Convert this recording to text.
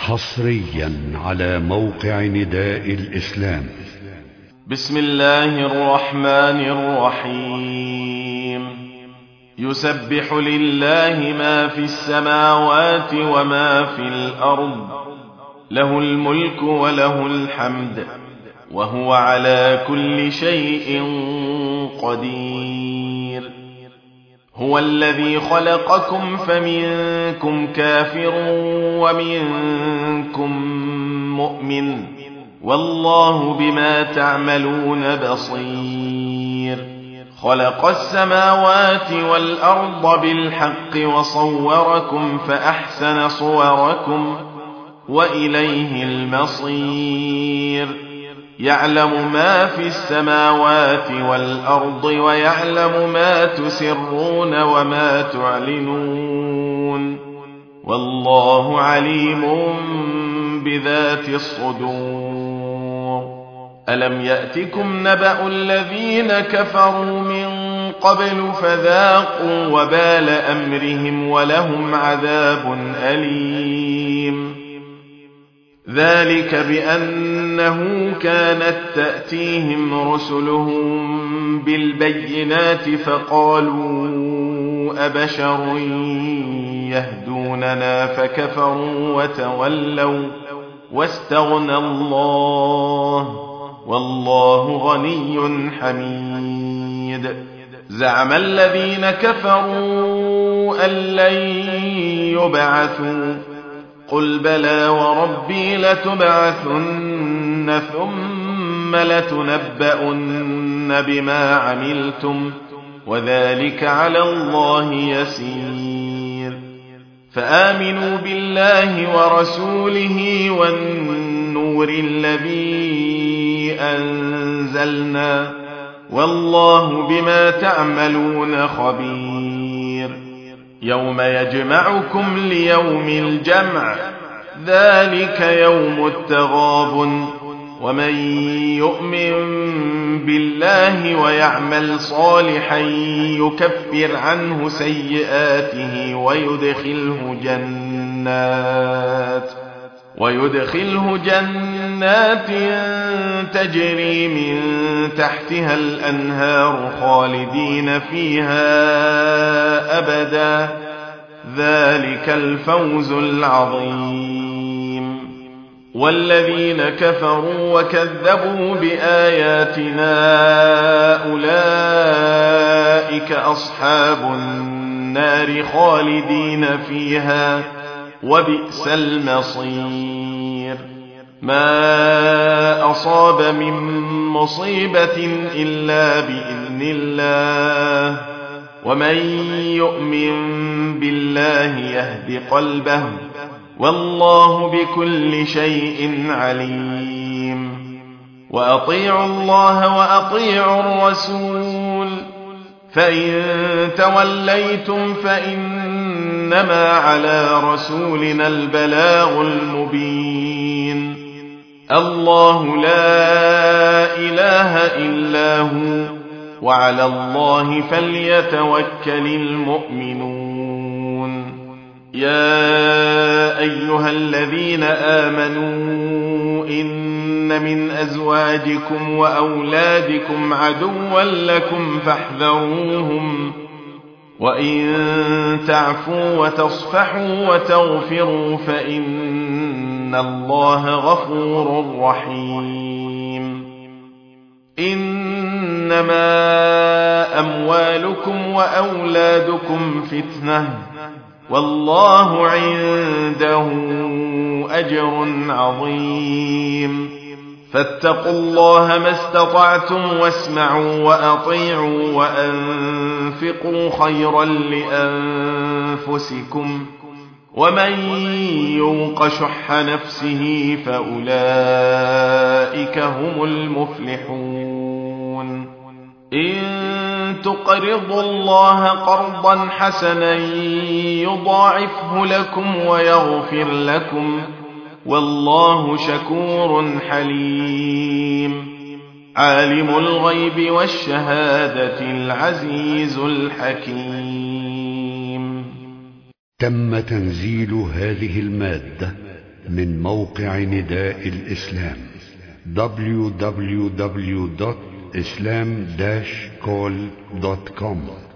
حصريا على موقع نداء الإسلام. بسم الله الرحمن الرحيم. يسبح لله ما في السماوات وما في الأرض، له الملك وله الحمد، وهو على كل شيء قدير. هو الذي خلقكم فمنكم كافر ومنكم مؤمن، والله بما تعملون بصير. خلق السماوات والأرض بالحق وصوركم فأحسن صوركم وإليه المصير. يعلم ما في السماوات والأرض ويعلم ما تسرون وما تعلنون، والله عليم بذات الصدور. ألم يأتكم نبأ الذين كفروا من قبل فذاقوا وبال أمرهم ولهم عذاب أليم. ذلك بأنه كانت تأتيهم رسلهم بالبينات فقالوا أبشر يهدوننا فكفروا وتولوا واستغنى الله، والله غني حميد. زعم الذين كفروا أن لن يبعثوا، قل بلى وربي لتبعثن ثم لتنبؤن بما عملتم، وذلك على الله يسير. فآمنوا بالله ورسوله والنور الذي أنزلنا، والله بما تعملون خبير. يوم يجمعكم ليوم الجمع، ذلك يوم التغابن. ومن يؤمن بالله ويعمل صالحا يكفر عنه سيئاته ويدخله جنات تجري من تحتها الأنهار خالدين فيها أبدا، ذلك الفوز العظيم. والذين كفروا وكذبوا بآياتنا أولئك أصحاب النار خالدين فيها، وبئس المصير. ما أصاب من مصيبة إلا بإذن الله، ومن يؤمن بالله يهد قلبه، والله بكل شيء عليم. وأطيعوا الله وأطيعوا الرسول، فإن توليتم فإنما على رسولنا البلاغ المبين. الله لا إله إلا هو، وعلى الله فليتوكل المؤمنون. يا أيها الذين آمنوا إن من أزواجكم وأولادكم عدوا لكم فاحذروهم، وإن تعفوا وتصفحوا وتغفروا فإن الله غفور رحيم. إنما أموالكم وأولادكم فتنة، والله عنده أجر عظيم. فاتقوا الله ما استطعتم واسمعوا وأطيعوا وأنفقوا خيرا لأنفسكم، ومن يوق شح نفسه فأولئك هم المفلحون. إن تقرضوا الله قرضا حسنا يضاعفه لكم ويغفر لكم، والله شكور حليم. عالم الغيب والشهادة العزيز الحكيم. تم تنزيل هذه المادة من موقع نداء الإسلام www.islam-call.com